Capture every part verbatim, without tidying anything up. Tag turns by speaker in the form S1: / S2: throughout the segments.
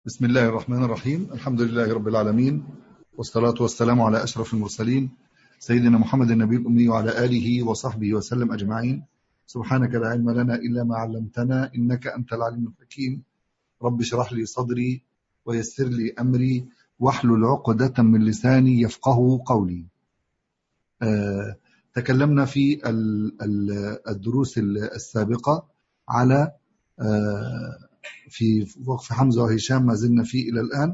S1: بسم الله الرحمن الرحيم. الحمد لله رب العالمين، والصلاة والسلام على أشرف المرسلين سيدنا محمد النبي الأمي وعلى آله وصحبه وسلم أجمعين. سبحانك لا علم لنا إلا ما علمتنا إنك أنت العليم الحكيم. رب اشرح لي صدري ويسر لي أمري واحلل عقدة من لساني يفقه قولي. آه تكلمنا في الدروس السابقة على آه في وقف حمزة وهشام، ما زلنا فيه إلى الآن،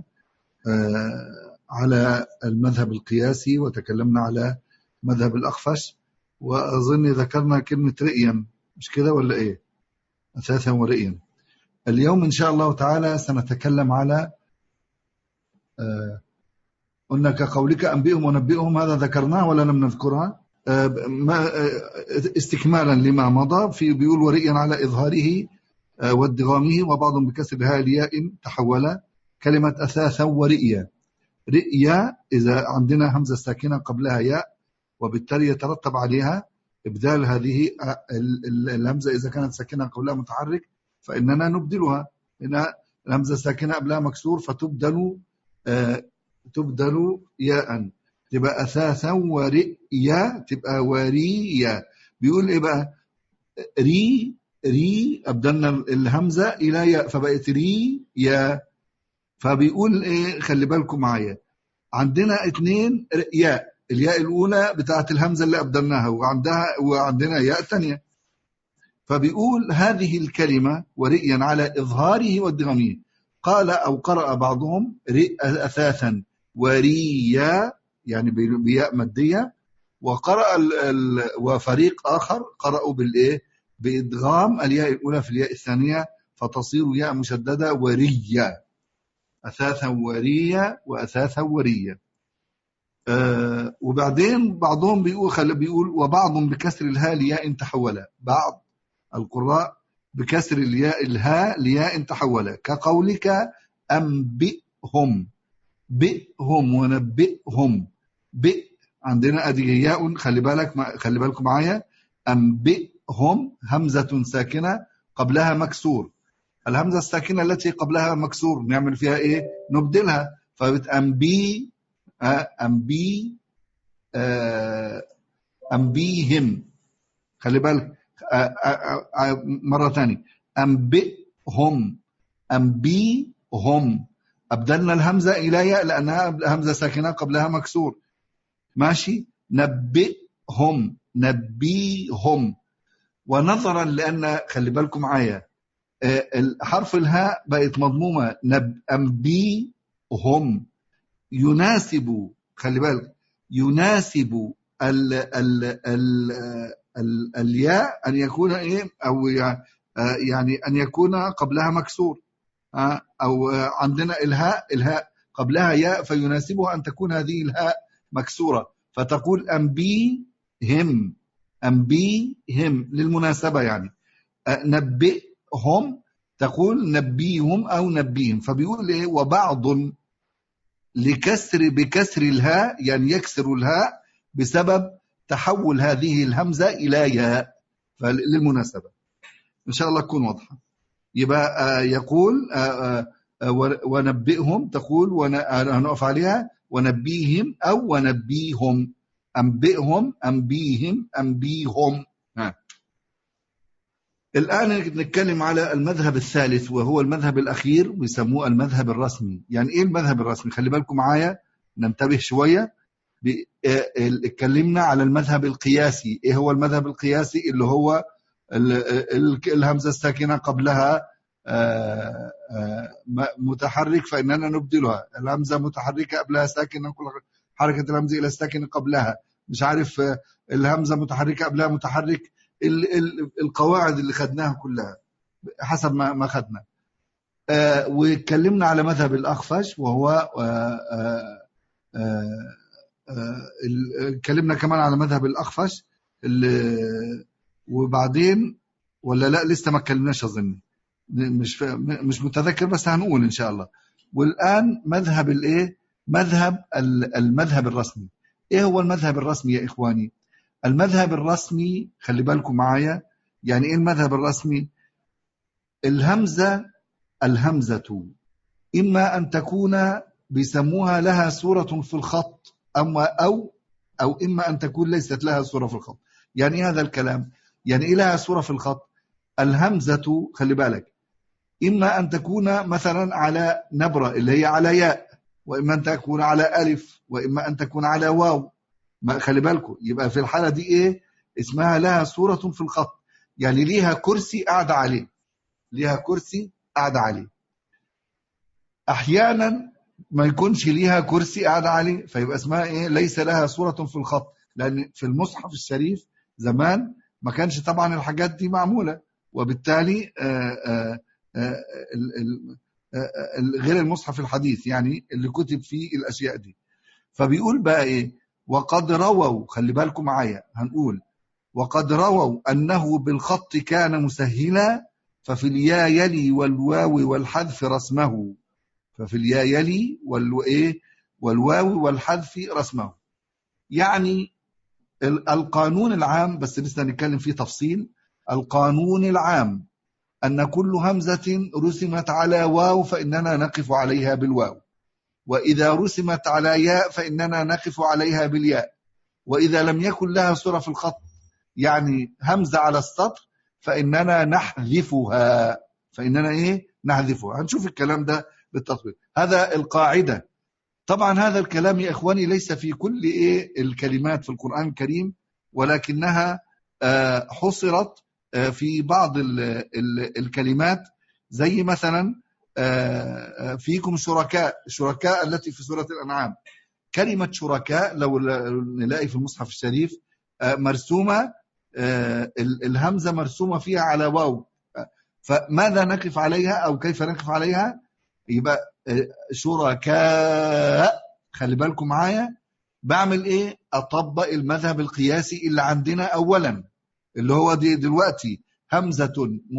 S1: آه على المذهب القياسي، وتكلمنا على مذهب الأخفش، وأظن ذكرنا كلمة رئيا، مش كده ولا إيه؟ أساسا ورئيا. اليوم إن شاء الله تعالى سنتكلم على آه قلنا كقولك أنبئهم ونبئهم، هذا ذكرناه ولا لم نذكرها؟ آه ما آه استكمالا لما مضى، في بيقول ورئيا على إظهاره وادغامه، وبعض بكسر هاء الياء تحول. كلمة أثاثا ورئيا، رئيا إذا عندنا همزة ساكنة قبلها ياء، وبالتالي يترتب عليها إبدال هذه الهمزة. إذا كانت ساكنة قبلها متحرك فإننا نبدلها، إن الهمزة ساكنة قبلها مكسور فتبدل آه تبدل ياء، تبقى أثاثا ورئيا، تبقى وريا. بيقول إيه بقى؟ ري ري أبدلنا الهمزة إلى ياء فبقت ري يا. فبيقول إيه؟ خلي بالكم معايا، عندنا اتنين ياء، الياء الأولى بتاعت الهمزة اللي أبدلناها، وعندها وعندنا ياء تانية. فبيقول هذه الكلمة ورئيا على إظهاره وادغامه، قال أو قرأ بعضهم أثاثا وريا، يعني بياء مادية، وقرأ ال ال وفريق آخر قرأوا بالإيه؟ بإدغام الياء الأولى في الياء الثانية فتصير ياء مشددة ورية، أثاثا ورية وأثاثا ورية. آه وبعدين بعضهم بيقول خلي بيقول وبعض بكسر الهاء لياء تحول، بعض القراء بكسر الياء الهاء لياء تحول، كقولك أنبئهم، بئهم ونبئهم، بئ عندنا أدي ياء، خلي بالك خلي بالكم معايا، أنبئهم همزة ساكنة قبلها مكسور، الهمزة الساكنة التي قبلها مكسور نعمل فيها إيه؟ نبدلها، فبتأنبي أنبي أنبيهم، خلي بالك مرة ثانية، أنبئهم أنبيهم، أبدلنا الهمزة إلى ياء لأنها همزة ساكنة قبلها مكسور، ماشي. نبئهم نبيهم. ونظرا لأن خلي بالكم معايا حرف الهاء بقت مضمومة، نب أنبيهم يناسب، خلي بالك يناسب ال ال ال ال الياء أن يكون إيه، أو يعني أن يكون قبلها مكسور، أو عندنا الهاء الهاء قبلها ياء فيناسبها أن تكون هذه الهاء مكسورة، فتقول أنبيهم أنبيهم للمناسبة، يعني نبئهم تقول نبيهم أو نبيهم. فبيقول إيه؟ وبعض لكسر بكسر الهاء، يعني يكسر الهاء بسبب تحول هذه الهمزة إلى ياء، للمناسبة إن شاء الله تكون واضحة. يبقى يقول ونبئهم، تقول ونقف عليها ونبيهم أو ونبيهم، أنبئهم أنبيهم أنبيهم. ها. الآن نتكلم على المذهب الثالث، وهو المذهب الأخير، ويسموه المذهب الرسمي. يعني إيه المذهب الرسمي؟ خلي بالكم معايا ننتبه شوية. اتكلمنا على المذهب القياسي. إيه هو المذهب القياسي؟ اللي هو الهمزة الساكنة قبلها متحرك فإننا نبدلها، الهمزة متحركة قبلها ساكنة، كل حركة الهمزة إلى الساكن قبلها، مش عارف الهمزة متحركة قبلها متحرك، القواعد اللي خدناها كلها حسب ما ما خدنا. واتكلمنا على مذهب الأخفش، وهو اتكلمنا كمان على مذهب الأخفش، وبعدين ولا لا لسه ما اتكلمناش أظن، مش مش متذكر، بس هنقول إن شاء الله. والآن مذهب الإيه؟ مذهب المذهب الرسمي. إيه هو المذهب الرسمي يا إخواني؟ المذهب الرسمي خلي بالكم معايا، يعني إيه المذهب الرسمي؟ الهمزة الهمزة إما أن تكون بيسموها لها صورة في الخط، أما أو أو إما أن تكون ليست لها صورة في الخط. يعني هذا الكلام، يعني إيه لها صورة في الخط؟ الهمزة خلي بالك، إما أن تكون مثلا على نبرة اللي هي على ياء، وإما أن تكون على ألف، وإما أن تكون على واو. ما خلي بالكم، يبقى في الحالة دي إيه اسمها؟ لها صورة في الخط، يعني ليها كرسي قاعدة عليه، ليها كرسي قاعدة عليه. أحيانا ما يكونش ليها كرسي قاعدة عليه، فيبقى اسمها إيه؟ ليس لها صورة في الخط. لأن في المصحف الشريف زمان ما كانش طبعا الحاجات دي معمولة، وبالتالي آآ آآ آآ غير المصحف الحديث يعني اللي كتب فيه الأشياء دي. فبيقول بقى إيه؟ وقد رووا، خلي بالكم معايا، هنقول وقد رووا أنه بالخط كان مسهلا، ففي اليا يلي والواو والحذف رسمه. ففي اليا يلي والواو والحذف رسمه. يعني القانون العام، بس لسه نتكلم فيه تفصيل. القانون العام أن كل همزة رسمت على واو فإننا نقف عليها بالواو، وإذا رسمت على ياء فإننا نقف عليها بالياء، وإذا لم يكن لها صورة في الخط يعني همزة على السطر فإننا نحذفها. فإننا إيه؟ نحذفها. هنشوف الكلام ده بالتطبيق. هذا القاعدة. طبعا هذا الكلام يا إخواني ليس في كل إيه الكلمات في القرآن الكريم، ولكنها حصرت في بعض ال ال الكلمات، زي مثلا فيكم شركاء. شركاء التي في سورة الأنعام، كلمة شركاء لو نلاقي في المصحف الشريف مرسومة، الهمزة مرسومة فيها على واو، فماذا نقف عليها أو كيف نقف عليها؟ يبقى شركاء. خلي بالكم معايا، بعمل إيه؟ أطبق المذهب القياسي اللي عندنا أولا، اللي هو دي دلوقتي همزة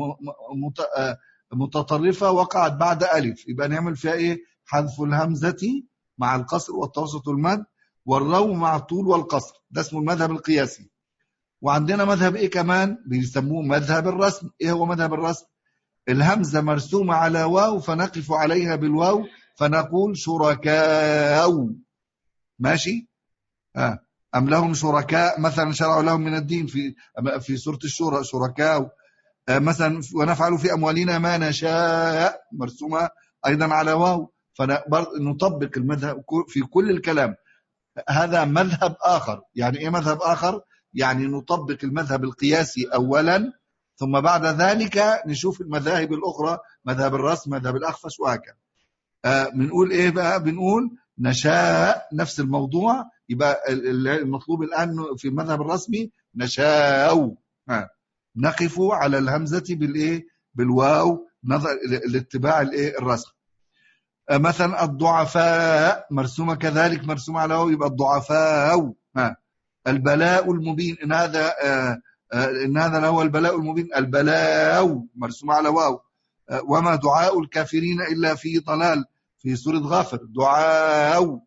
S1: متطرفة وقعت بعد ألف، يبقى نعمل فيها إيه؟ حذف الهمزة مع القصر والتوسط والمد، والروم مع الطول والقصر. ده اسمه المذهب القياسي. وعندنا مذهب إيه كمان؟ بيسموه مذهب الرسم. إيه هو مذهب الرسم؟ الهمزة مرسومة على واو فنقف عليها بالواو فنقول شركاء. ماشي؟ آه. أم لهم شركاء مثلا شرعوا لهم من الدين، في في سورة الشورى شركاء. آه مثلا ونفعل في أموالنا ما نشاء، مرسومة أيضا على واو، فنطبق المذهب في كل الكلام. هذا مذهب آخر. يعني إيه مذهب آخر؟ يعني نطبق المذهب القياسي أولا، ثم بعد ذلك نشوف المذاهب الأخرى، مذهب الرسم، مذهب الأخفش، وهكذا. آه بنقول إيه بقى؟ بنقول نشاء، نفس الموضوع. يبقى المطلوب الآن في المذهب الرسمي نشاء، آه نقف على الهمزة بالإيه؟ بالواو، نظر لاتباع الإيه؟ الرسم. آه مثلا الضعفاء مرسومة كذلك، مرسومة على واو، يبقى الضعفاء. آه البلاء المبين، إن هذا آه إن هذا هو البلاء المبين، البلاء مرسوم على واو. وما دعاء الكافرين إلا في ضلال، في سورة غافر دعاء.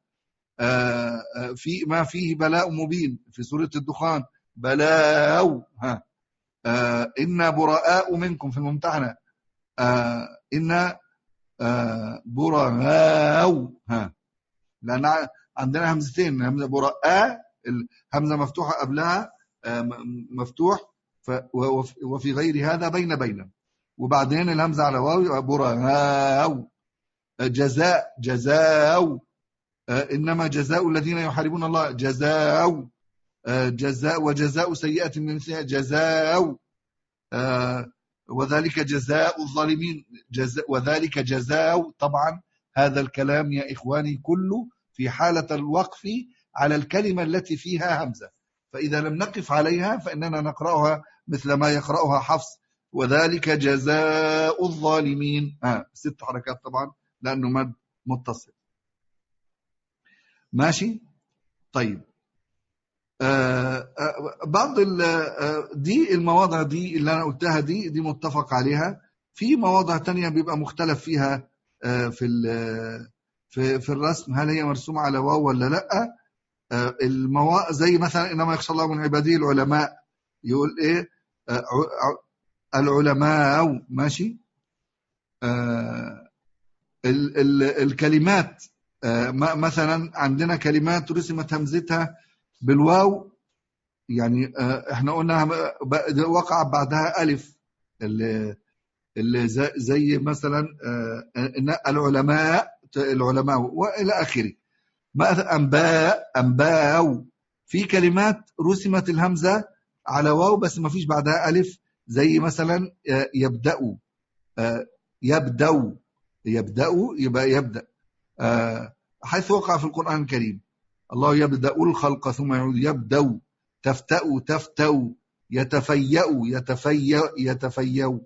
S1: في ما فيه بلاء مبين في سورة الدخان بلاء. إن براء منكم في الممتحنة، إن براء، لأن عندنا همزتين، همزة براء الهمزة مفتوحة قبلها مفتوح، وفي غير هذا بين بين، وبعدين الهمزة على واو براء. جزاء جزاء، إنما جزاء الذين يحاربون الله جزاء. جزاء وجزاء سيئة من مثلها جزاء، وذلك جزاء الظالمين جزاء، وذلك جزاء. طبعا هذا الكلام يا إخواني كله في حالة الوقف على الكلمة التي فيها همزة، فإذا لم نقف عليها فإننا نقرأها مثل ما يقرأها حفص، وذلك جزاء الظالمين. آه ست حركات طبعا لأنه مد متصل. ماشي؟ طيب. آه آه بعض آه دي المواضع دي اللي أنا قلتها دي دي متفق عليها. في مواضع تانية بيبقى مختلف فيها آه في في في الرسم، هل هي مرسومة على واو ولا لأ. آه الموا... زي مثلا إنما يخشى الله من عباده العلماء، يقول إيه؟ آه العلماء. ماشي؟ آه ال ال الكلمات مثلا عندنا كلمات رسمت همزتها بالواو، يعني احنا قلنا وقع بعدها ألف، اللي, اللي زي, زي مثلا العلماء العلماء وإلى آخره. أنباء أنباء، في كلمات رسمت الهمزة على واو بس ما فيش بعدها ألف، زي مثلا يبدأوا يبدأوا يبدأوا يبقى يبدأ، حيث وقع في القرآن الكريم الله يبدأ الخلق ثم يعود. يبدأوا، تفتأوا تفتوا، يتفيأوا يتفيأ يتفيأوا،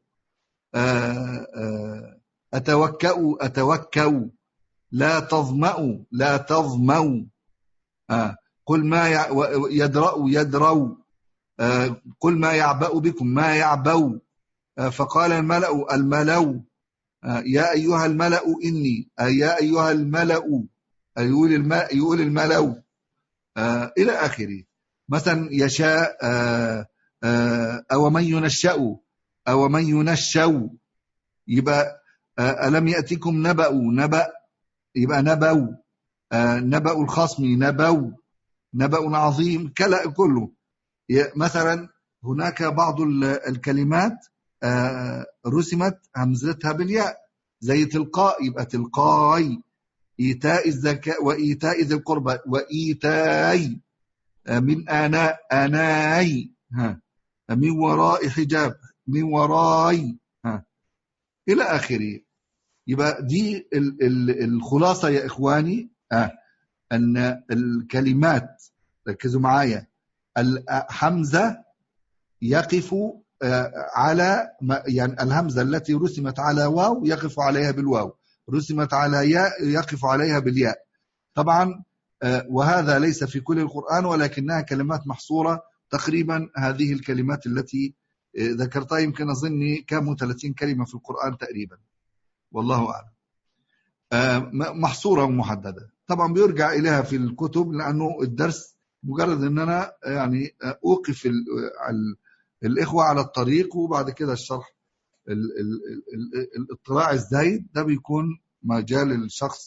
S1: أتوكأوا أتوكوا، لا تظمأوا لا تظموا، قل ما يدرأوا يدروا، قل ما يعبأ بكم ما يعبوا، فقال الملأ الملأ يا أيها الملأ إني يا أيها الملأ، يقول الملأ يقول الملأ إلى آخره. مثلا يشاء أو من ينشأ أو من ينشأ، يبقى ألم يأتكم نبأ نبأ، يبقى نبأ نبأ الخصم نبأ نبأ عظيم كلا كله. مثلا هناك بعض الكلمات رسمت همزتها بالياء، زي تلقاء يبقى تلقاي، إيتاء الزكاة وإيتاء ذي القربى وإيتاء، من آناء آناي، ها، من وراء حجاب من وراي، ها، إلى آخره. يبقى دي الخلاصة يا إخواني، آه أن الكلمات، ركزوا معايا، الحمزة يقف على، يعني الهمزة التي رسمت على واو يقف عليها بالواو، رسمت على ياء يقف عليها بالياء. طبعا وهذا ليس في كل القرآن، ولكنها كلمات محصورة تقريبا. هذه الكلمات التي ذكرتها يمكن أظني كانوا ثلاثين كلمة في القرآن تقريبا، والله أعلم، محصورة ومحددة. طبعا بيرجع إليها في الكتب، لأنه الدرس مجرد أن أنا يعني أوقف الإخوة على الطريق، وبعد كده الشرح الاطلاع الزايد ده بيكون مجال الشخص.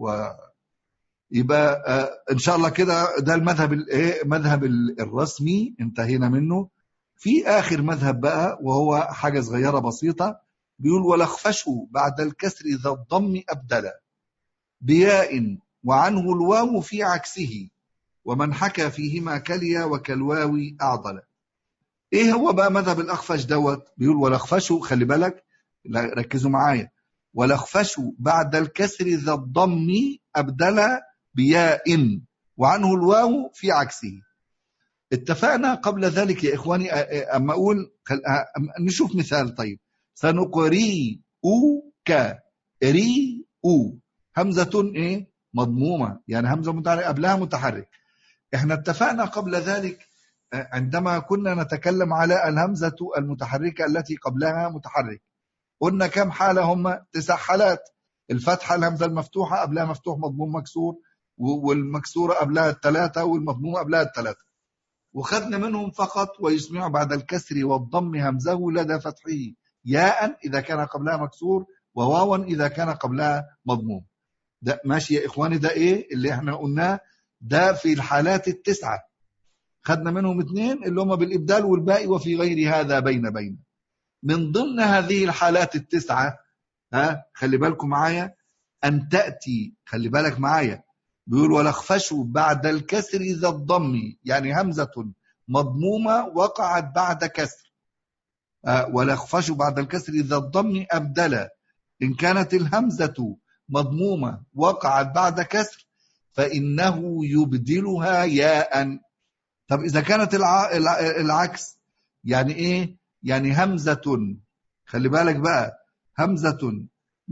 S1: ويبقى إن شاء الله كده ده المذهب مذهب الرسمي انتهينا منه. في آخر مذهب بقى، وهو حاجة صغيرة بسيطة، بيقول ولخفشوا بعد الكسر ذا الضم أبدلا بياء وعنه الواو في عكسه، ومن حكى فيهما كليا وكالواو أعضل. ايه هو بقى مذهب الأخفش دوت؟ بيقول ولخفشوا، خلي بالك ركزوا معايا، ولخفشوا بعد الكسر ذا الضم أبدلا بياء وعنه الواو في عكسه. اتفقنا قبل ذلك يا إخواني، أما أقول نشوف مثال. طيب، سنقري أوك ري أو، همزة إيه؟ مضمومة، يعني همزة متحرك قبلها متحرك. احنا اتفقنا قبل ذلك عندما كنا نتكلم على الهمزة المتحركة التي قبلها متحرك، قلنا كم حالة؟ هم تسع حالات. الفتحة الهمزة المفتوحة قبلها مفتوح مضموم مكسور، والمكسورة قبلها الثلاثة، والمضمومة قبلها الثلاثة، وخدنا منهم فقط ويسمع بعد الكسر والضم همزه لدى فتحه ياء إذا كان قبلها مكسور، وواوا إذا كان قبلها مضموم. ده ماشي يا إخواني؟ ده إيه اللي احنا قلناه؟ ده في الحالات التسعة، خدنا منهم اثنين اللي هم بالإبدال والباقي وفي غير هذا بين بين. من ضمن هذه الحالات التسعة، ها خلي بالكم معايا، أن تأتي، خلي بالك معايا، بيقول ولخفشوا بعد الكسر ذا الضم، يعني همزة مضمومة وقعت بعد كسر، أه ولخفشوا بعد الكسر ذا الضم أبدلا، إن كانت الهمزة مضمومة وقعت بعد كسر فإنه يبدلها ياء. طب إذا كانت الع... العكس، يعني إيه؟ يعني همزة، خلي بالك بقى، همزة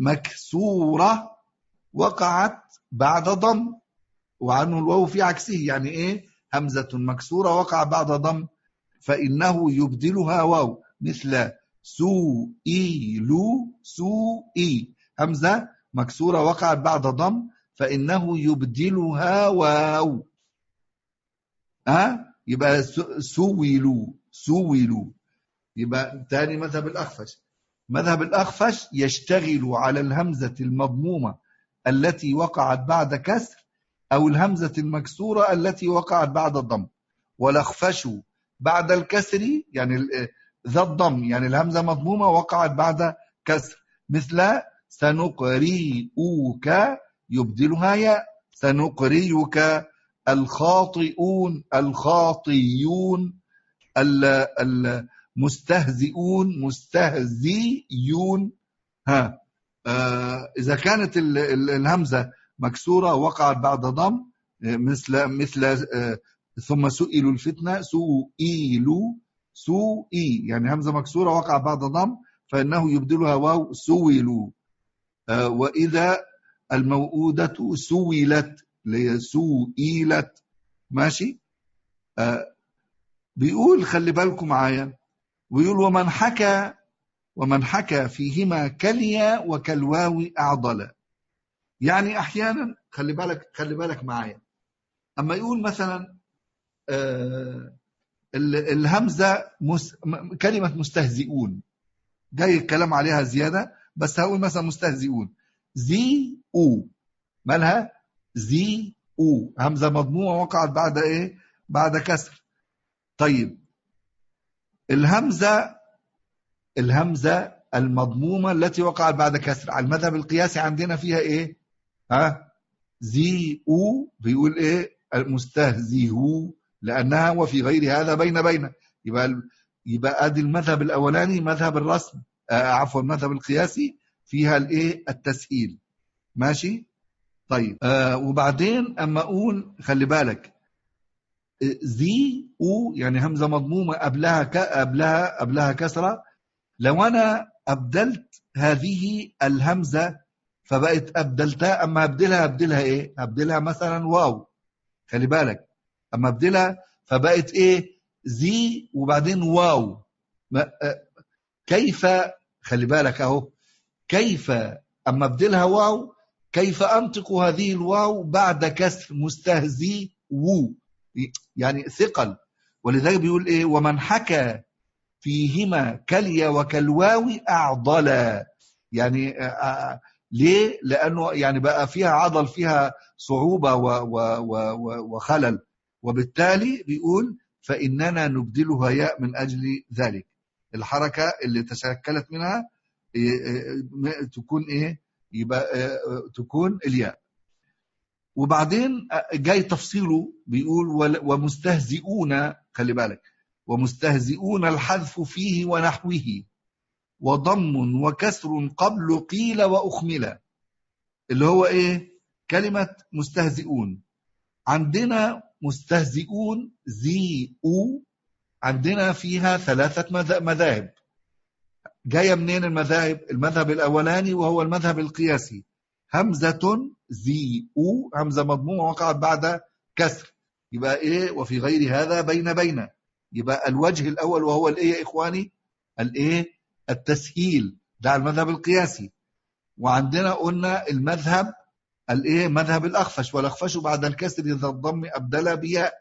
S1: مكسورة وقعت بعد ضم وعنه الواو في عكسه، يعني إيه؟ همزة مكسورة وقع بعد ضم فإنه يبدلها واو، مثل سوئيلو سوئي، همزة مكسورة وقعت بعد ضم فإنه يبدلها واو، أه؟ يبقى سويلو سويلو. يبقى تاني مذهب الأخفش، مذهب الأخفش يشتغل على الهمزة المضمومة التي وقعت بعد كسر أو الهمزة المكسورة التي وقعت بعد الضم. والأخفش بعد الكسر يعني ذا الضم، يعني الهمزة مضمومة وقعت بعد كسر، مثل سنقريئك يبدلها ياء، سنقريك. الخاطئون الخاطيون، المستهزئون مستهزئون. ها آه إذا كانت الهمزة مكسورة وقعت بعد ضم، مثل مثل آه ثم سئلوا الفتنة، سئلوا سئي، يعني همزة مكسورة وقعت بعد ضم فإنه يبدلها واو، سئلوا. آه وإذا الموؤودة سئلت سئلت. ماشي. آه بيقول خلي بالكم معايا، ويقول ومن حكى ومن حكى فيهما كاليا وكالواو أعضلا. يعني أحيانا خلي بالك خلي بالك معايا، أما يقول مثلا آه الهمزة مس... كلمة مستهزئون جاي الكلام عليها زيادة، بس هقول مثلا مستهزئون زي أو، مالها زي أو، همزة مضمومة وقعت بعد إيه؟ بعد كسر. طيب الهمزة الهمزة المضمومة التي وقعت بعد كسر على المذهب القياسي عندنا فيها إيه؟ ها زي أو بيقول إيه؟ مستهزئو، لأنها وفي غير هذا بين بين. يبقى يبقى ادي المذهب الاولاني مذهب الرسم، آه عفوا المذهب القياسي فيها الايه؟ التسهيل. ماشي. طيب آه وبعدين اما اقول خلي بالك زي او يعني همزه مضمومه قبلها ك... قبلها قبلها كسره، لو انا ابدلت هذه الهمزه فبقت ابدلتها، اما ابدلها ابدلها ايه؟ ابدلها مثلا واو، خلي بالك اما ابدلها فبقت ايه؟ زي وبعدين واو. كيف؟ خلي بالك اهو، كيف اما ابدلها واو كيف انطق هذه الواو بعد كسر مستهزي وو، يعني ثقل. ولذلك بيقول ايه؟ ومن حكى فيهما كاليا وكالواو اعضلا. يعني آه ليه؟ لانه يعني بقى فيها عضل، فيها صعوبه و و و وخلل، وبالتالي بيقول فاننا نبدلها ياء من اجل ذلك. الحركه اللي تشكلت منها تكون ايه؟ يبقى تكون الياء. وبعدين جاي تفصيله بيقول ومستهزئون، خلي بالك ومستهزئون الحذف فيه ونحوه وضم وكسر قبل قيل وأخمل، اللي هو ايه؟ كلمة مستهزئون عندنا مستهزئون زي او عندنا فيها ثلاثة مذاهب. جاية منين المذاهب؟ المذهب الأولاني وهو المذهب القياسي، همزة زي او همزة مضمومة وقعت بعد كسر، يبقى ايه؟ وفي غير هذا بين بين. يبقى الوجه الأول وهو الايه يا إخواني؟ الايه؟ التسهيل، ده المذهب القياسي. وعندنا قلنا المذهب الايه؟ مذهب الأخفش، والأخفش بعد الكسر إذا الضم أبدل بياء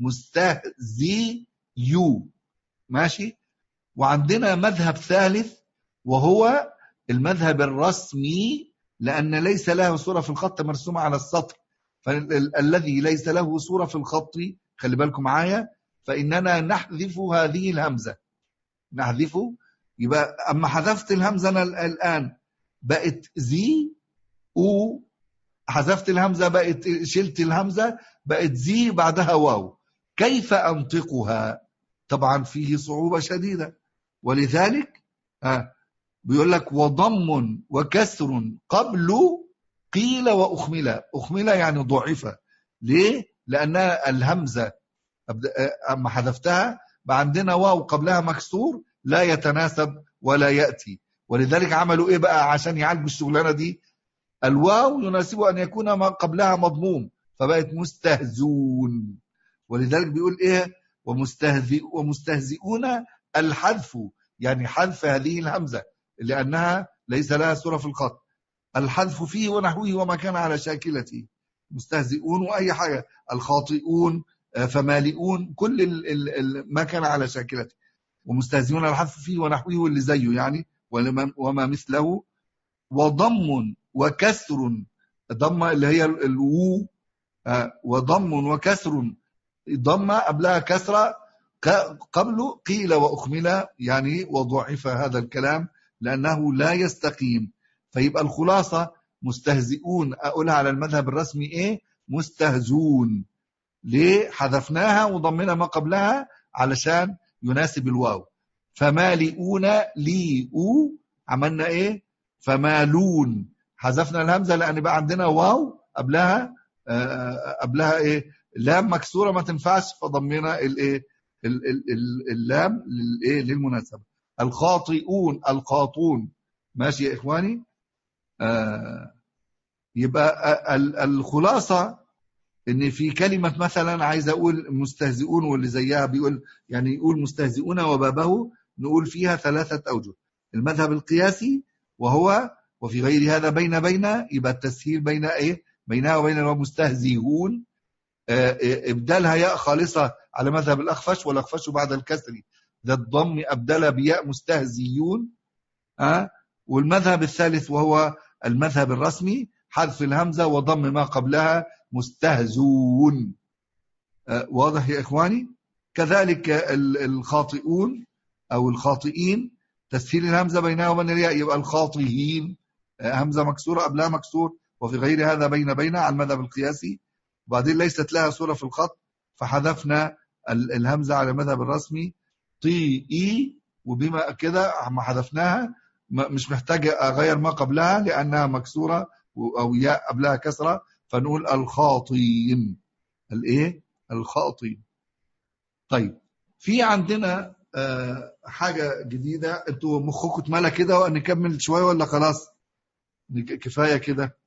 S1: مستهزي يو. ماشي. وعندنا مذهب ثالث وهو المذهب الرسمي، لأن ليس له صورة في الخط مرسومة على السطر، فالذي ليس له صورة في الخط خلي بالكم معايا فإننا نحذف هذه الهمزة، نحذفه. يبقى أما حذفت الهمزة أنا الآن بقت زي أو، حذفت الهمزة بقت شلت الهمزة بقت زي بعدها واو، كيف أنطقها؟ طبعا فيه صعوبة شديدة. ولذلك آه بيقول لك وضم وكسر قبل قيل وأخمل. أخمل يعني ضعفة. ليه؟ لأن الهمزة أما حذفتها بقى عندنا واو قبلها مكسور لا يتناسب ولا يأتي. ولذلك عملوا إيه بقى عشان يعالجوا الشغلانة دي؟ الواو يناسب أن يكون ما قبلها مضموم فبقت مستهزون. ولذلك بيقول إيه؟ ومستهزئ ومستهزئون الحذف، يعني حذف هذه الهمزة لأنها ليس لها صورة في الخط، الحذف فيه ونحوه وما كان على شاكلته، مستهزئون وأي حاجة، الخاطئون فمالئون، كل ال ال ال ما كان على شاكلته، ومستهزئون الحذف فيه ونحوه واللي زيه يعني وما مثله، وضم وكسر، ضم اللي هي الوو، وضم وكسر، ضم قبلها كسرة قبله قيل وأخمل، يعني وضعف هذا الكلام لأنه لا يستقيم. فيبقى الخلاصة مستهزئون أقولها على المذهب الرسمي إيه؟ مستهزون. ليه حذفناها وضمنا ما قبلها؟ علشان يناسب الواو. فمالئون ليئو عملنا إيه؟ فمالون، حذفنا الهمزة لأن بقى عندنا واو قبلها آه قبلها إيه؟ لام مكسورة ما تنفعش، فضمنا الإيه؟ اللام للإيه؟ للمناسبة. الخاطئون القاطون. ماشي يا إخواني؟ آه يبقى الخلاصة ان في كلمة مثلا عايز اقول مستهزئون واللي زيها بيقول يعني يقول مستهزئون وبابه، نقول فيها ثلاثة اوجه. المذهب القياسي وهو وفي غير هذا بين بين، يبقى التسهيل بين ايه؟ بينها وبين مستهزئون، ابدالها ياء خالصة على مذهب الاخفش، والاخفش بعد الكسر ذا الضم ابدل بياء مستهزئون. ها والمذهب الثالث وهو المذهب الرسمي حذف الهمزة وضم ما قبلها مستهزون. أه واضح يا إخواني؟ كذلك الخاطئون أو الخاطئين تسهيل الهمزة بينها وبين الياء، يبقى الخاطئين أه همزة مكسورة قبلها مكسور، وفي غير هذا بين بين على المذهب القياسي. وبعدين ليست لها صورة في الخط فحذفنا الهمزة على المذهب الرسمي طي إي، وبما كده ما حذفناها مش محتاج أغير ما قبلها لأنها مكسورة أو ياء قبلها كسرة، فنقول الخاطين. الايه؟ الخاطين. طيب في عندنا آه حاجة جديدة، انتوا مخكم اتملى كده ونكمل شوية ولا خلاص كفاية كده؟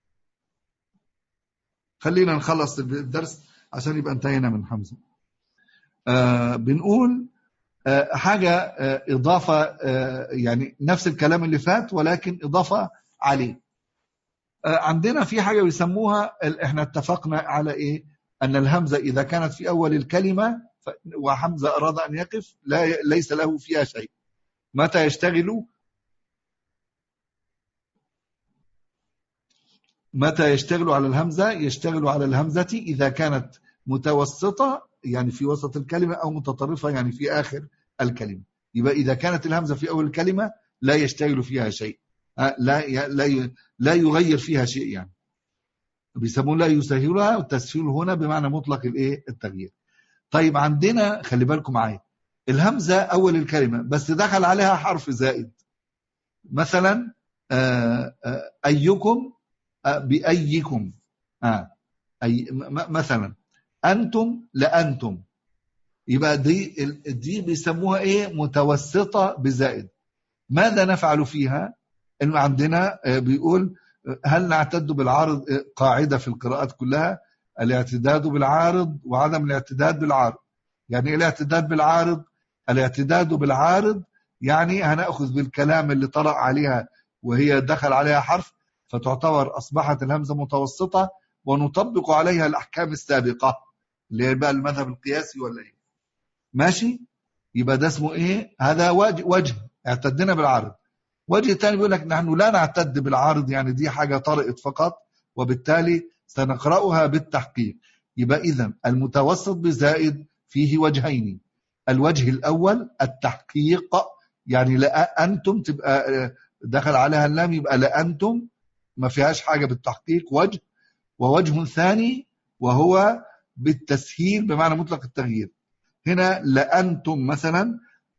S1: خلينا نخلص الدرس عشان يبقى انتهينا من حمزة. آه بنقول آه حاجة آه إضافة، آه يعني نفس الكلام اللي فات ولكن إضافة عليه. عندنا في حاجة بيسموها، احنا اتفقنا على ايه؟ ان الهمزة اذا كانت في اول الكلمة وحمزة اراد ان يقف لا ليس له فيها شيء. متى يشتغل؟ متى يشتغل على الهمزة؟ يشتغل على الهمزة اذا كانت متوسطة يعني في وسط الكلمة، او متطرفة يعني في اخر الكلمة. يبقى اذا كانت الهمزة في اول الكلمة لا يشتغل فيها شيء، لا لا لا يغير فيها شيء، يعني بيسموه لا يسهلها، والتسهيل هنا بمعنى مطلق الايه؟ التغيير. طيب عندنا خلي بالكم معايا، الهمزه اول الكلمه بس دخل عليها حرف زائد، مثلا آآ آآ ايكم بايكم، آه أي مثلا انتم لانتم، يبقى دي دي بيسموها ايه؟ متوسطه بزائد. ماذا نفعل فيها؟ إنه عندنا بيقول هل نعتد بالعارض؟ قاعدة في القراءات كلها الاعتداد بالعارض وعدم الاعتداد بالعارض. يعني ايه الاعتداد بالعارض؟ الاعتداد بالعارض يعني هنأخذ بالكلام اللي طرأ عليها وهي دخل عليها حرف فتعتبر أصبحت الهمزة متوسطة، ونطبق عليها الأحكام السابقة اللي هي بقى المذهب القياسي ولا ايه؟ ماشي؟ يبقى ده اسمه ايه؟ هذا وجه, وجه اعتدنا بالعارض. وجه تاني بيقول لك نحن لا نعتد بالعارض، يعني دي حاجة طرقت فقط وبالتالي سنقرأها بالتحقيق. يبقى إذن المتوسط بزائد فيه وجهين. الوجه الأول التحقيق، يعني لا أنتم تبقى دخل عليها اللام يبقى لا أنتم ما فيهاش حاجة بالتحقيق وجه. ووجه ثاني وهو بالتسهيل بمعنى مطلق التغيير. هنا لأنتم مثلا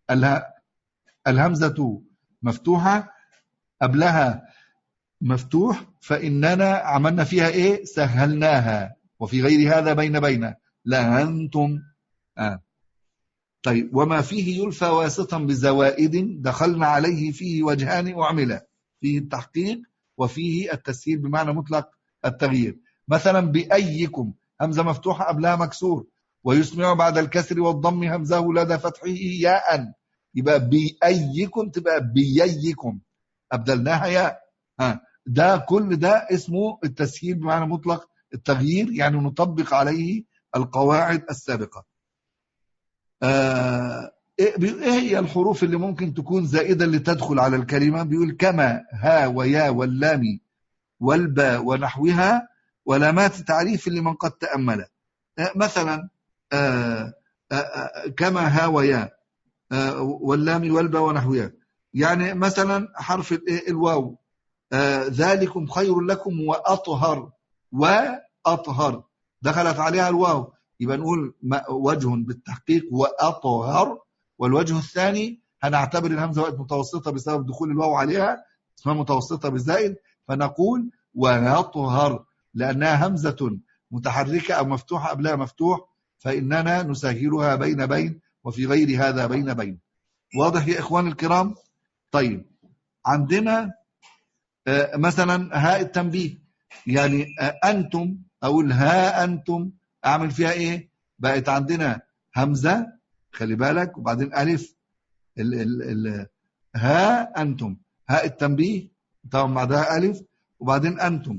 S1: الهمزة مفتوحة قبلها مفتوح، فإننا عملنا فيها إيه؟ سهلناها. وفي غير هذا بين بين لأنتم. آه. طيب وما فيه يلفى واسطا بزوائد دخلنا عليه فيه وجهان أعملا، فيه التحقيق وفيه التسهيل بمعنى مطلق التغيير. مثلا بأيكم همزة مفتوحة قبلها مكسور، ويسمع بعد الكسر والضم همزه لدى فتحه ياء، يبقى بأيكم تبقى بييكم أبدلناها ياء. ها ده كل ده اسمه التسهيل بمعنى مطلق التغيير، يعني نطبق عليه القواعد السابقة. آه ايه هي الحروف اللي ممكن تكون زائدة اللي تدخل على الكلمة؟ بيقول كما ها ويا واللام والباء ونحوها ولامات تعريف لمن قد تأمل. مثلا آآ آآ كما ها ويا واللام والباء ونحوها، يعني مثلا حرف الواو ذلكم خير لكم وأطهر، وأطهر دخلت عليها الواو، يبقى نقول وجه بالتحقيق وأطهر. والوجه الثاني هنعتبر الهمزة وقت متوسطة بسبب دخول الواو عليها، اسمها متوسطة بالزائد، فنقول ويطهر لأنها همزة متحركة أو مفتوحة قبلها مفتوح، فإننا نسهلها بين بين، وفي غير هذا بين بين. واضح يا إخوان الكرام؟ طيب عندنا مثلا هاء التنبيه، يعني أنتم، أقول ها أنتم، أعمل فيها إيه؟ بقت عندنا همزة، خلي بالك، وبعدين ألف، ال ال ال ها أنتم، هاء التنبيه طبعا بعدها ألف، وبعدين أنتم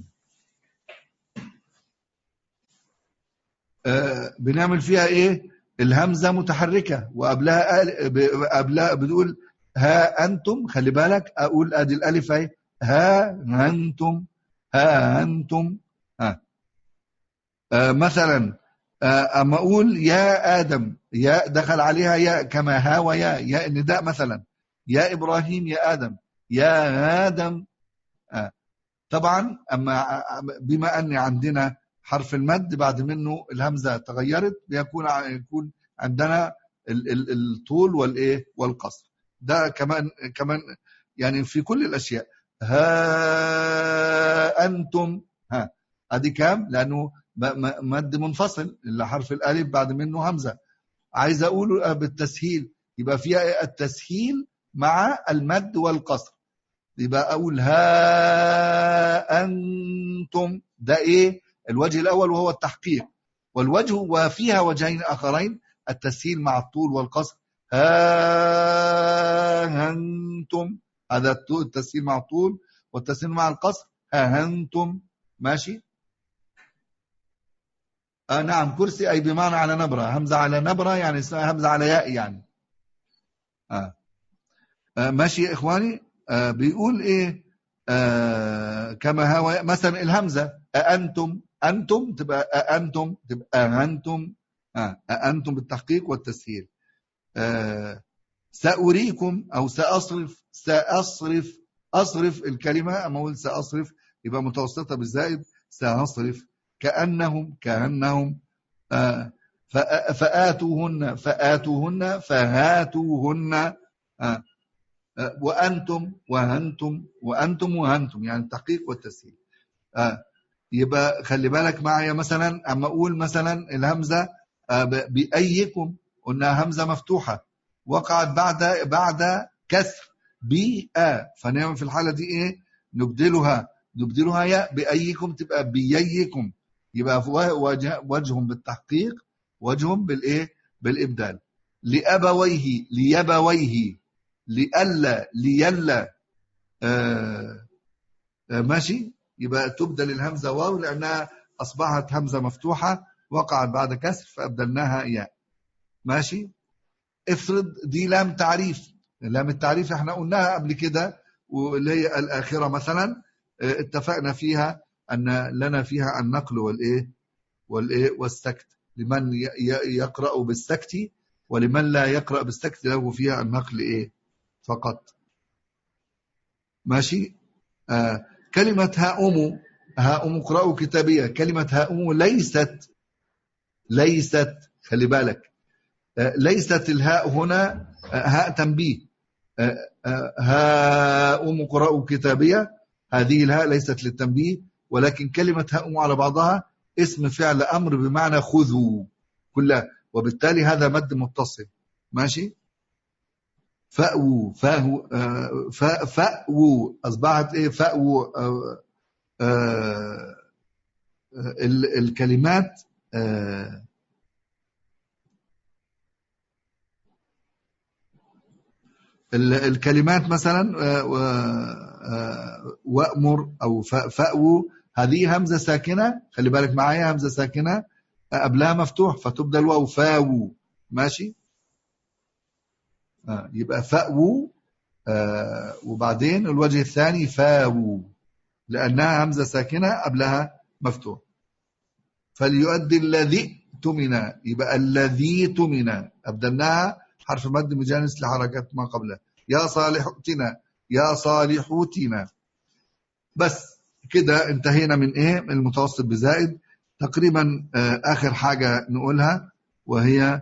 S1: آه بنعمل فيها إيه؟ الهمزة متحركة وقبلها قبلها بتقول ها أنتم، خلي بالك، أقول أدي الألف أهي، ها أنتم، ها أنتم. ها آه مثلا آه أما أقول يا آدم، يا دخل عليها يا كما ها ويا، يا النداء مثلا، يا إبراهيم يا آدم، يا آدم. آه طبعا أما بما أن عندنا حرف المد بعد منه الهمزة تغيرت، بيكون يكون عندنا الطول والإيه والقصر. ده كمان كمان يعني في كل الأشياء. ها أنتم، ها أدي كام؟ لأنه مد منفصل، اللي حرف الألف بعد منه همزة. عايز أقوله بالتسهيل، يبقى فيها التسهيل مع المد والقصر، يبقى أقول ها أنتم. ده إيه؟ الوجه الأول وهو التحقيق، والوجه وفيها وجهين آخرين، التسهيل مع الطول والقصر. ها أنتم، هذا التسهيل مع الطول والتسهيل مع القصر. ها أنتم، ماشي. آه نعم، كرسي أي بمعنى على نبرة، همزة على نبرة يعني همزة على ياء يعني. آه. آه ماشي يا إخواني. آه بيقول إيه؟ آه كما هو مثلا الهمزة أأنتم، أنتم تبقى أأنتم، تبقى أنتم. آه أأنتم بالتحقيق والتسهيل. آه سأريكم أو سأصرف، سأصرف، أصرف الكلمة، أما أقول سأصرف يبقى متوسطة بالزائد، سأصرف. كأنهم، كأنهم. آه فآتوهن، فآتوهن، فهاتوهن. آه آه وأنتم، وأنتم، وأنتم، وأنتم، يعني التحقيق والتسهيل. آه يبقى خلي بالك معايا، مثلا أما أقول مثلا الهمزة آه بأيكم، قلنا همزة مفتوحة وقعت بعد بعد كسر بأ، فنعمل في الحالة دي إيه؟ نبدلها، نبدلها ياء، بأيكم تبقى بييكم، يبقى وجه, وجه بالتحقيق، وجه بالإيه؟ بالإبدال. لأبويه، ليبويه، لألا، ليلا. آه آه ماشي، يبقى تبدل الهمزة واو لأنها أصبحت همزة مفتوحة وقعت بعد كسر فأبدلناها ياء. ماشي. افرض دي لام تعريف، لام التعريف احنا قلناها قبل كده، واللي هي الآخرة مثلا، اتفقنا فيها أن لنا فيها النقل والإيه والإيه والسكت، لمن يقرأ بالسكت، ولمن لا يقرأ بالسكت له فيها النقل إيه فقط. ماشي. آه كلمة هاؤم، هاؤم اقرأوا كتابية، كلمة هاؤم ليست، ليست، خلي بالك، آه ليست الهاء هنا آه هاء تنبيه. هاؤم اقرأوا كتابية، هذه الهاء ليست للتنبيه، ولكن كلمة هاؤم على بعضها اسم فعل أمر بمعنى خذوا كلها، وبالتالي هذا مد متصل. ماشي. فأووا، فأووا، فأووا أصبحت إيه؟ فأووا. آه آه الكلمات آه الكلمات مثلا وأمر أو فأووا، هذه همزة ساكنة، خلي بالك معايا، همزة ساكنة قبلها مفتوح فتبدل واو، فاو. ماشي. آه يبقى فأو، آه وبعدين الوجه الثاني فاو، لأنها همزة ساكنة قبلها مفتوح. فليؤدي الذي اؤتمن، يبقى الذي اؤتمن أبدلناها حرف مد مجانس لحركة ما قبلها. يا صالح ائتنا، يا صالح ائتنا. بس كده انتهينا من ايه؟ من المتوسط بزائد. تقريبا آه آخر حاجة نقولها وهي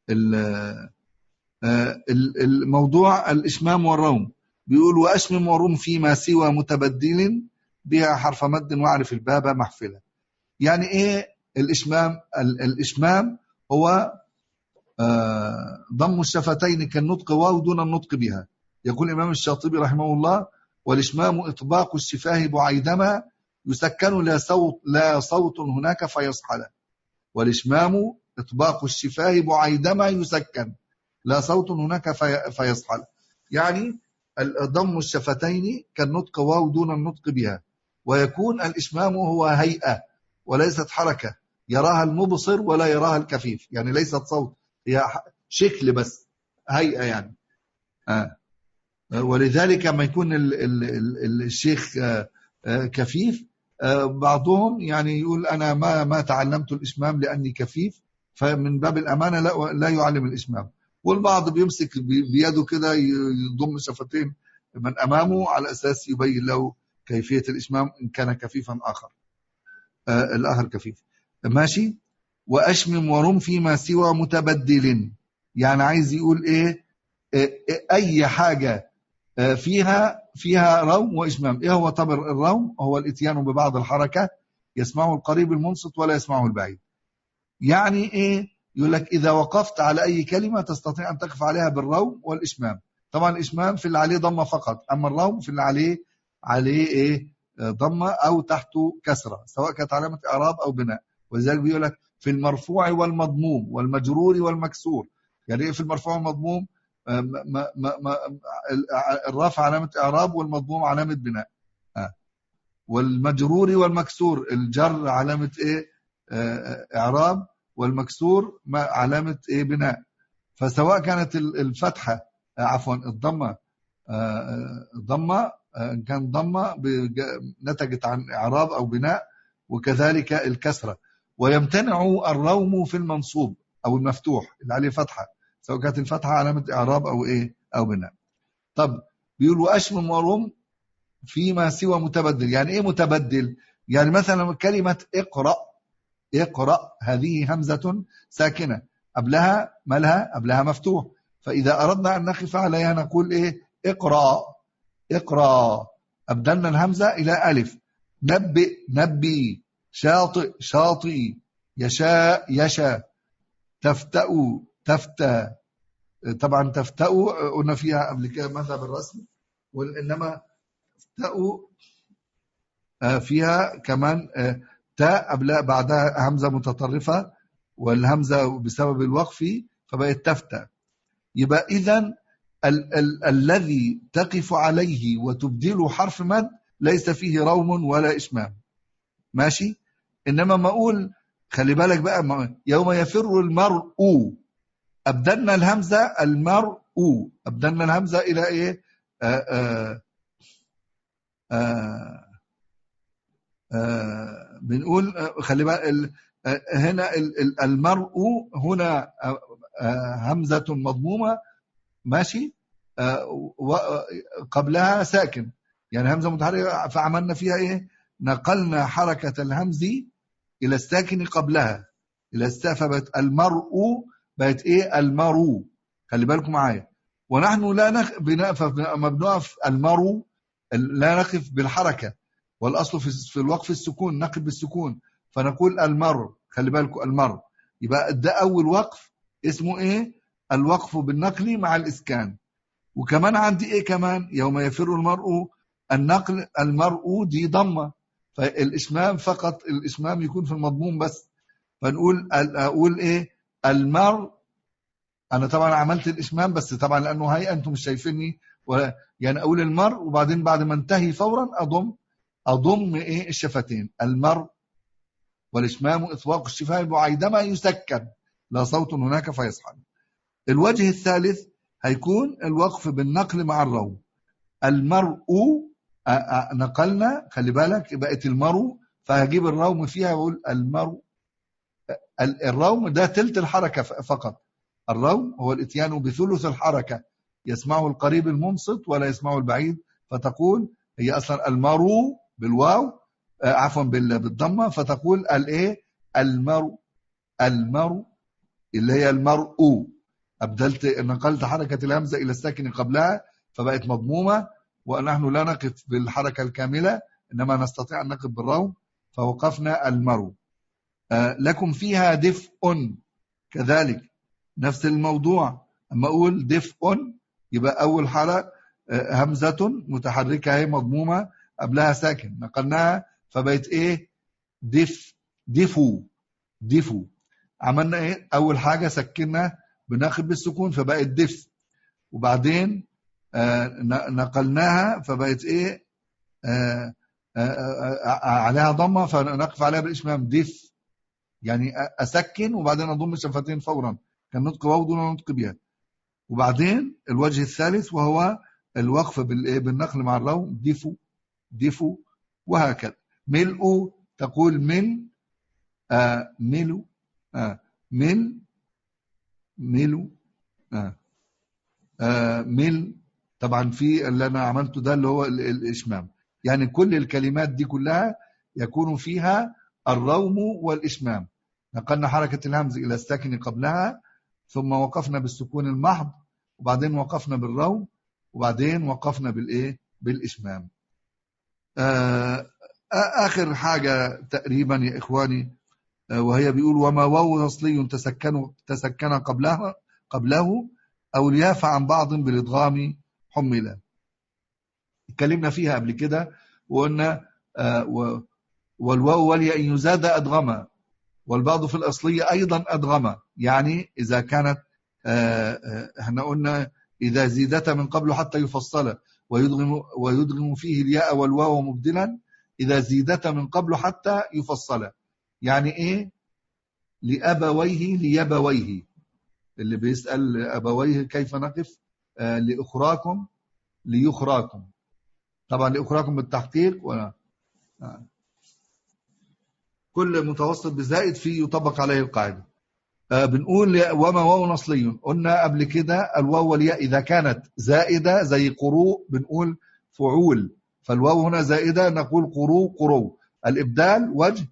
S1: الموضوع الإشمام والروم. بيقول وأشمم وروم فيما سوى متبدل بها حرف مد واعرف الباب محفلة. يعني ايه الإشمام؟ الإشمام هو ضم الشفتين كالنطق واو دون النطق بها. يقول الإمام الشاطبي رحمه الله: والإشمام إطباق الشفاه بعيدما يسكن لا صوت لا صوت هناك فيصحل. والإشمام إطباق الشفاه بعيدما يسكن لا صوت هناك في فيصحل. يعني ضم الشفتين كالنطق واو دون النطق بها. ويكون الإشمام هو هيئة وليست حركة يراها المبصر ولا يراها الكفيف، يعني ليست صوت، هي شكل بس، هيئة يعني. آه. ولذلك لما يكون ال ال ال الشيخ آه آه كفيف، آه بعضهم يعني يقول أنا ما ما تعلمت الإشمام لأني كفيف، فمن باب الأمانة لا, لا يعلم الإشمام. والبعض بيمسك بيده كده يضم شفتين من أمامه على أساس يبين له كيفية الإشمام إن كان كفيفا آخر، آه الآخر كفيف. ماشي. وأشمم ورم فيما سوى متبدل، يعني عايز يقول إيه؟ أي حاجة فيها فيها روم وإشمام. إيه هو طبر الروم؟ هو الاتيان ببعض الحركة يسمعه القريب المنصت ولا يسمعه البعيد. يعني إيه؟ يقول لك إذا وقفت على أي كلمة تستطيع أن تقف عليها بالروم والإشمام. طبعا الإشمام في اللي عليه ضمة فقط، أما الروم في اللي عليه عليه إيه؟ ضمة أو تحته كسرة، سواء كانت علامة إعراب أو بناء. ولذلك بيقول لك في المرفوع والمضموم والمجرور والمكسور. يعني إيه في المرفوع والمضموم؟ ما ما ما الرفع علامة إعراب والمضموم علامة بناء. آه. والمجرور والمكسور الجر علامة إيه؟ آه إعراب، والمكسور علامة إيه؟ بناء. فسواء كانت الفتحة آه عفوا الضمة آه الضمة آه إن كان ضمة نتجت عن إعراب أو بناء، وكذلك الكسرة. ويمتنع الروم في المنصوب أو المفتوح اللي عليه فتحة، سواء كانت الفتحة علامة إعراب أو إيه أو بناء. طب بيقول وأشمم ورم فيما سوى متبدل. يعني إيه متبدل؟ يعني مثلا كلمة اقرأ، اقرأ هذه همزة ساكنة قبلها مالها؟ قبلها مفتوح. فإذا أردنا أن نقف عليها نقول إيه؟ اقرأ، اقرأ. أبدلنا الهمزة إلى ألف. نبئ، نبي. شاطئ، شاطئ. يشاء، يشاء. تفتأ، تفتى. طبعا تفتأوا قلنا فيها قبل كده مذهب الرسم، وإنما تفتأوا فيها كمان تاء قبل بعدها همزة متطرفة، والهمزة بسبب الوقف فبقت تفتى. يبقى إذن ال ال الذي تقف عليه وتبدله حرف مد ليس فيه روم ولا إشمام. ماشي. إنما ما أقول خلي بالك بقى، يوم يفر المرء أبدلنا الهمزة المرء، أبدلنا الهمزة إلى إيه؟ آآ آآ آآ آآ بنقول خلي بالك هنا المرء هنا همزة مضمومة، ماشي، وقبلها ساكن، يعني همزة متحركة، فعملنا فيها إيه؟ نقلنا حركة الهمز إلى الساكن قبلها إلى استفبت المرء بقت إيه؟ المرو. خلي بالكم معايا. ونحن لا نخ... ما بنقف المرو لا نقف بالحركة، والأصل في, في الوقف السكون، نقف بالسكون، فنقول المر. خلي بالكم المر. يبقى ده أول وقف اسمه إيه؟ الوقف بالنقل مع الإسكان. وكمان عندي إيه كمان؟ يوم يفر المرء النقل المرء دي ضمة، فالإشمام فقط، الإشمام يكون في المضموم بس. فنقول أقول إيه؟ المر. أنا طبعا عملت الإشمام بس طبعا لأنه هاي أنتم مش شايفيني، ولا يعني أقول المر وبعدين بعد ما انتهي فورا أضم أضم إيه؟ الشفتين. المر. والإشمام إطلاق الشفاه بعيدما يسكن لا صوت هناك فيصحن. الوجه الثالث هيكون الوقف بالنقل مع الروم. المرء نقلنا، خلي بالك بقت المرء، فهجيب الروم فيها واقول المرء. الروم ده تلت الحركة فقط. الروم هو الاتيان بثلث الحركة، يسمعه القريب المنصت ولا يسمعه البعيد، فتقول هي اصلا المرء بالواو، عفوا بالضمه، فتقول الايه المرء. المرء اللي هي المرء، ابدلت نقلت حركه الهمزه الى الساكن قبلها فبقت مضمومه، ونحن لا نقف بالحركه الكامله انما نستطيع ان نقف بالروم، فوقفنا المرء. آه لكم فيها دفء، كذلك نفس الموضوع. اما اقول دفء يبقى اول حركه آه همزه متحركه هي مضمومه قبلها ساكن، نقلناها فبقت ايه دف دفو دفو. عملنا ايه اول حاجه سكننا بناخد بالسكون فبقت دف، وبعدين آه نقلناها فبقت ايه آه آه آه عليها ضمه فنقف عليها بالاشمام دف، يعني اسكن وبعدين اضم الشفتين فورا كان نطق واو دون نطق بها. وبعدين الوجه الثالث وهو الوقف بالنقل مع الروم دفو دفو، وهكذا. ملء تقول من آه ملو آه من ملو آه آه مل. طبعا في اللي انا عملته ده اللي هو الاشمام، يعني كل الكلمات دي كلها يكون فيها الروم والاشمام. نقلنا حركة الهمز الى الساكن قبلها، ثم وقفنا بالسكون المحض، وبعدين وقفنا بالروم، وبعدين وقفنا بالايه بالاشمام. آه آخر حاجة تقريبا يا إخواني، وهي بيقول وما واو أصلي تسكن تسكن قبلها قبله أو الياف عن بعض بالإدغام حملا. اتكلمنا فيها قبل كده وقلنا آه والواو والياء إن يزاد أدغما، والبعض في الأصلية أيضا أدغما، يعني إذا كانت آه احنا قلنا إذا زيدت من قبل حتى يفصل ويدغم ويدغم فيه الياء والواو مبدلا، إذا زيدت من قبل حتى يفصل، يعني إيه لأبويه ليبويه. اللي بيسأل أبويه كيف نقف آه لأخراكم ليخراكم، طبعا لأخراكم بالتحقيق ولا آه. كل متوسط بزائد فيه يطبق عليه القاعدة. آه بنقول وما واو أصلي، قلنا قبل كده الواو والياء إذا كانت زائدة زي قروء بنقول فعول، فالواو هنا زائدة نقول قروء قروء. الإبدال وجه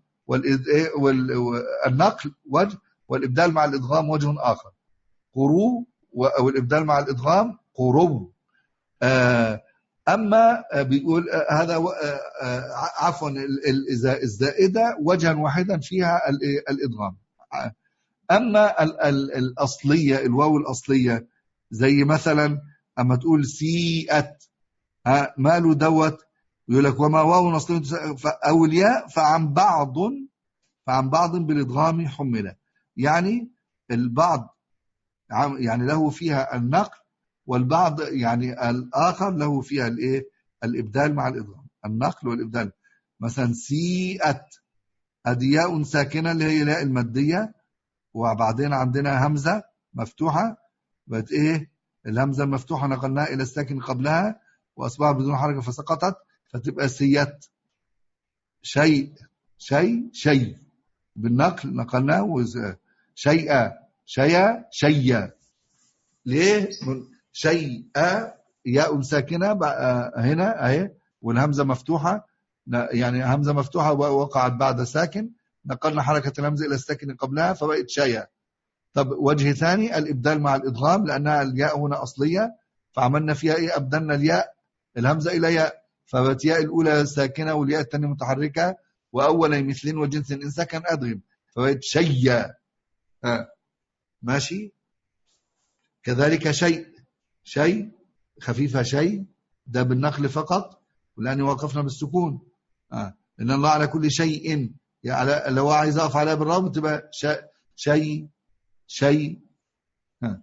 S1: والنقل وجه، والإبدال مع الإدغام وجه آخر. قروء والإبدال مع الإدغام قروء. آه أما بيقول هذا عفوا الزائدة وجها واحدا فيها الإدغام. أما الأصلية الواو الأصلية زي مثلا أما تقول سيئت ماله دوت، يقول لك وما واو أصلية أو الياء فعن بعض فعن بعض بالإدغام حملة، يعني البعض يعني له فيها النقل، والبعض يعني الآخر له فيها الإيه الإبدال مع الإدغام، النقل والإبدال. مثلا سيئت أدي ياء ساكنة اللي هي ياء المادية، وبعدين عندنا همزة مفتوحة بقت إيه الهمزة المفتوحة نقلناها إلى الساكن قبلها وأصبحت بدون حركة فسقطت فتبقى سيئت. شيء شيء شيء بالنقل نقلناه شيئا شيئا شيئا. ليه شيئا ياء ساكنة هنا اهي والهمزة مفتوحة، يعني همزة مفتوحة وقعت بعد ساكن نقلنا حركة الهمزة إلى الساكن قبلها فبقت شيئا. طب وجه ثاني الإبدال مع الإدغام، لأنها الياء هنا أصلية فعملنا فيها إيه أبدلنا الياء الهمزة إلى ياء فبقت ياء الأولى ساكنة والياء الثانية متحركة، وأول مثل وجنس إن سكن أدغم فبقت شيئا. آه. ماشي. كذلك شيء شيء خفيفة شيء ده بالنقل فقط، ولأنه وقفنا بالسكون. آه. إن الله على كل شيء، يعني لو عايز أقف عليها بالرابط تبقى شيء شيء. آه.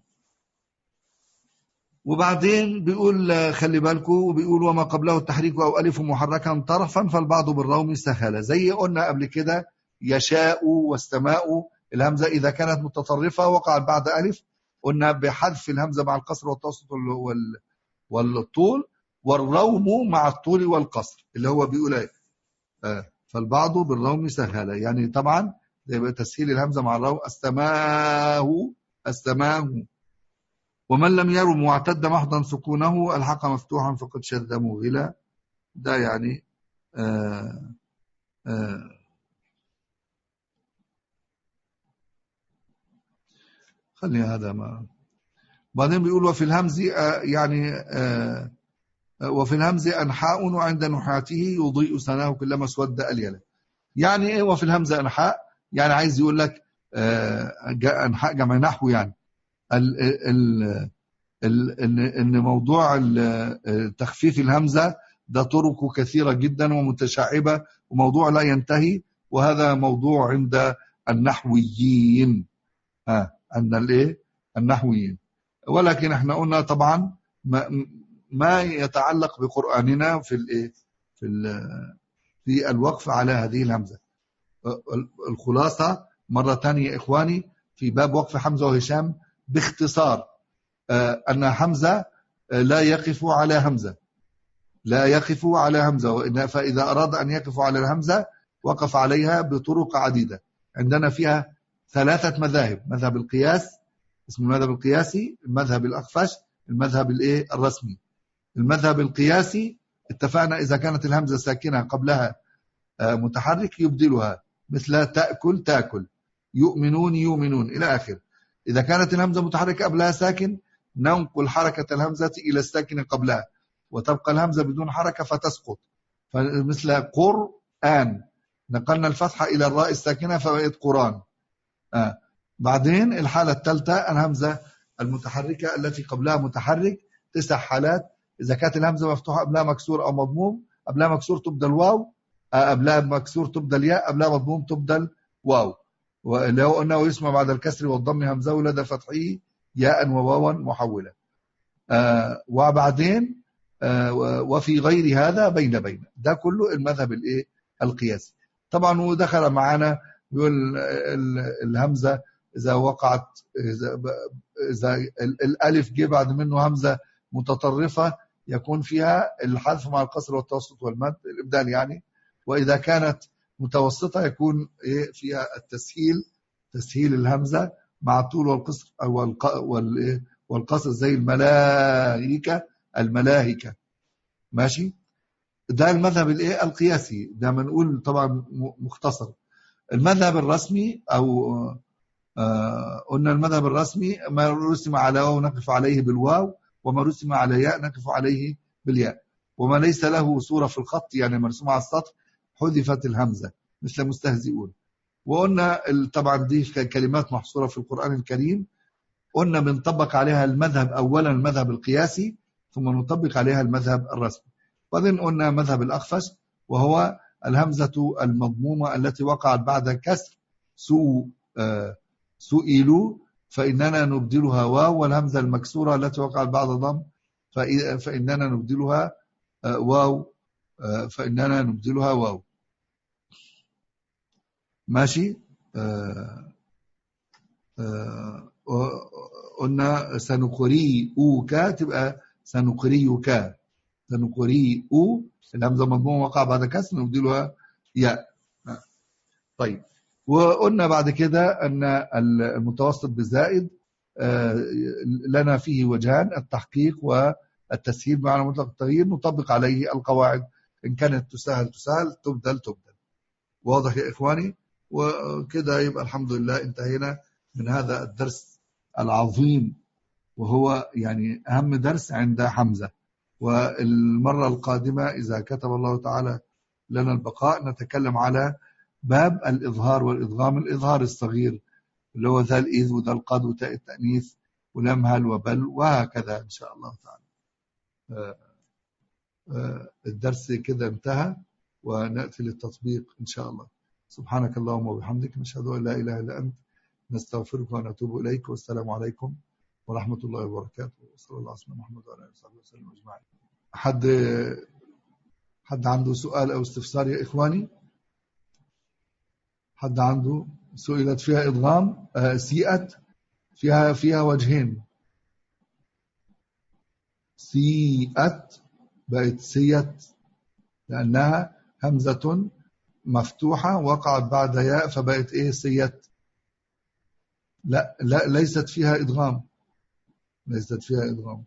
S1: وبعدين بيقول خلي بالكم بيقول وما قبله التحريك أو ألف محركا طرفا فالبعض بالروم سهلة، زي قلنا قبل كده يشاء والسماء الهمزة إذا كانت متطرفة وقعت بعد ألف قلنا بحذف الهمزة مع القصر والتوسط والطول، والروم مع الطول والقصر اللي هو بيقول ايه آه فالبعض بالروم سهل، يعني طبعا يبقى تسهيل الهمزة مع الروم استماه استماه. ومن لم يرم واعتد محضا سكونه الحق مفتوحا فقد شذ مغلا. ده يعني آه آه خلي هذا ما. بعدين بيقول وفي الهمز آه يعني آه وفي الهمز أنحاء وعند نحاته يضيء سناه كلما اسود أليله. يعني ايه وفي الهمز أنحاء؟ يعني عايز يقول لك آه أنحاء جمع نحو، يعني ال ال ال ان موضوع تخفيف الهمزة ده طرقه كثيرة جدا ومتشعبة وموضوع لا ينتهي، وهذا موضوع عند النحويين ها أن الايه النحويين. ولكن احنا قلنا طبعا ما, ما يتعلق بقرآننا في الايه في في الوقف على هذه الهمزة. الخلاصة مرة ثانية إخواني في باب وقف حمزة وهشام باختصار أن حمزة لا يقف على همزة لا يقف على همزة فإذا أراد أن يقف على الهمزة وقف عليها بطرق عديدة. عندنا فيها ثلاثة مذاهب: مذهب القياس اسم المذهب القياسي، المذهب الأخفش، المذهب الايه الرسمي. المذهب القياسي اتفقنا إذا كانت الهمزة ساكنة قبلها متحرك يبدلها، مثل تأكل تأكل، يؤمنون يؤمنون إلى آخر. إذا كانت الهمزة متحركة قبلها ساكن ننقل حركة الهمزة إلى الساكن قبلها وتبقى الهمزة بدون حركة فتسقط، فمثل قرآن نقلنا الفتحة إلى الراء الساكنة فبقت قرآن. آه. بعدين الحالة الثالثة الهمزة المتحركة التي قبلها متحرك، تسع حالات: إذا كانت الهمزة مفتوحة قبلها مكسور أو مضموم، قبلها مكسور تبدل واو، قبلها مكسور تبدل ياء، قبلها مضموم تبدل واو. ولو أنه يسمى بعد الكسر والضم همزة لدى فتحه ياء وواوا محولة. آه وبعدين آه وفي غير هذا بين بين. ده كله المذهب الايه القياسي. طبعا ودخل معنا يقول الهمزة إذا وقعت إذا, إذا الألف جه بعد منه همزة متطرفة يكون فيها الحذف مع القصر والتوسط والمد الإبدال يعني. وإذا كانت متوسطة يكون فيها التسهيل تسهيل الهمزة مع الطول والقصر والقصر زي الملائكة الملاهكة. ماشي. ده المذهب الايه القياسي، ده بنقول طبعا مختصر. المذهب الرسمي او آه قلنا المذهب الرسمي ما رسم على واو نقف عليه بالواو، وما رسم على ياء نقف عليه بالياء، وما ليس له صورة في الخط يعني مرسوم على السطر حذفت الهمزة مثل مستهزئون. وقلنا طبعا دي كلمات محصورة في القرآن الكريم، قلنا بنطبق عليها المذهب أولا المذهب القياسي ثم نطبق عليها المذهب الرسمي. بعدين قلنا مذهب الأخفش وهو الهمزة المضمومة التي وقعت بعد كسر سوء آه سئلوا فإننا نبدلها واو، والهمزة المكسورة التي وقعت بعد ضم فإننا نبدلها آه واو آه فإننا نبدلها واو. ماشي. آه آه قلنا سنقريئك تبقى سنقريك سنقريئ الهمزة مضمومة وقع بعد كسر نبدلها ياء. طيب وقلنا بعد كده أن المتوسط بالزائد لنا فيه وجهان: التحقيق والتسهيل بمعنى مطلق التغيير، نطبق عليه القواعد إن كانت تسهل تسهل تبدل تبدل. واضح يا إخواني؟ وكده يبقى الحمد لله انتهينا من هذا الدرس العظيم، وهو يعني أهم درس عند حمزة. والمرة القادمة إذا كتب الله تعالى لنا البقاء نتكلم على باب الإظهار والإدغام، الإظهار الصغير اللي هو ذا الإذ وذا القد وتاء التأنيث ولمهل وبل وهكذا إن شاء الله تعالى. الدرس كده انتهى ونأتي للتطبيق إن شاء الله. سبحانك اللهم وبحمدك نشهد أن لا إله إلا أنت نستغفرك ونتوب إليك، والسلام عليكم ورحمة الله وبركاته، وصلى الله على سيدنا محمد وعلى آله وصحبه وسلم أجمعين. حد حد عنده سؤال أو استفسار يا إخواني؟ حد عنده سئلت فيها إدغام آه سيئت فيها فيها وجهين. سيئت بقت سيت لأنها همزة مفتوحة وقعت بعد ياء فبقت إيه سيت. لا لا ليست فيها إدغام، ليست فيها إدغام.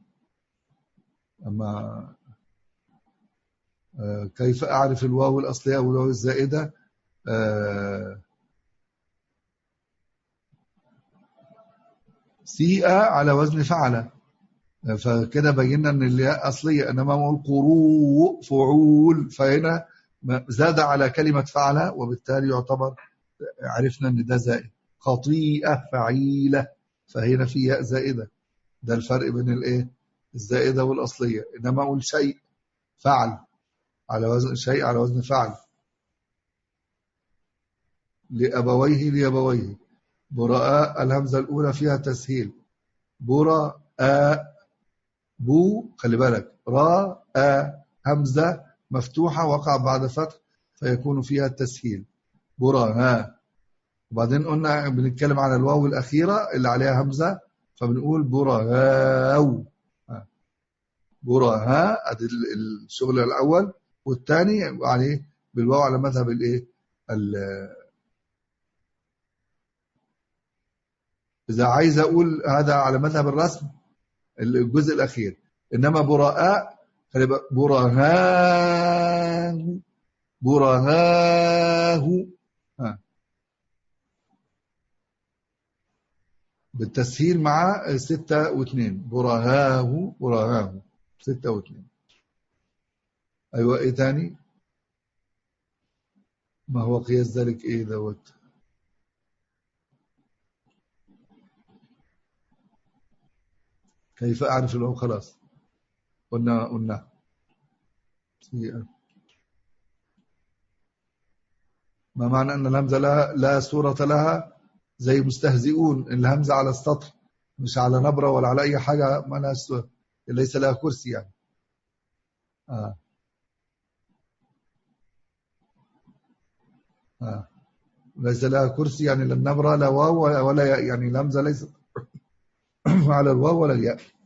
S1: أما آه كيف أعرف الواو الأصلية أو الواو الزائدة؟ آه سيئة على وزن فعل، فكده بينا ان الياء اصليه، انما اقول قروء فعول فهنا زاد على كلمه فعل وبالتالي يعتبر عرفنا ان ده زائد. خطيئه فعيله فهنا في ياء زائده، ده الفرق بين الايه الزائده والاصليه. انما اقول شيء فعل على وزن شيء على وزن فعل. لابويه ليبويه براء الهمزه الاولى فيها تسهيل، براء بو خلي بالك را آ همزة مفتوحة وقع بعد فتح فيكون فيها التسهيل برا ها. وبعدين قلنا بنتكلم على الواو الأخيرة اللي عليها همزة فبنقول برا هاو، برا ها ادي الشغل الأول، والثاني عليه بالواو على مذهب الايه إذا عايز أقول هذا على مذهب الرسم الجزء الأخير. إنما براء برهاه برهاه ها. بالتسهيل مع ستة واثنين برهاه برهاه ستة واثنين. أيوة إيه تاني؟ ما هو قياس ذلك إيه دوت؟ كيف أعرف الواو؟ خلاص قلنا قلنا ما معنى أن الهمزة لا, لا صورة لها زي مستهزئون، الهمزة على السطر مش على نبرة ولا على أي حاجة، ما ليس لها كرسي يعني. آه. آه. ليس لها كرسي يعني لا النبرة لا واو ولا يعني الهمزة ليست على الواو ولا الياء.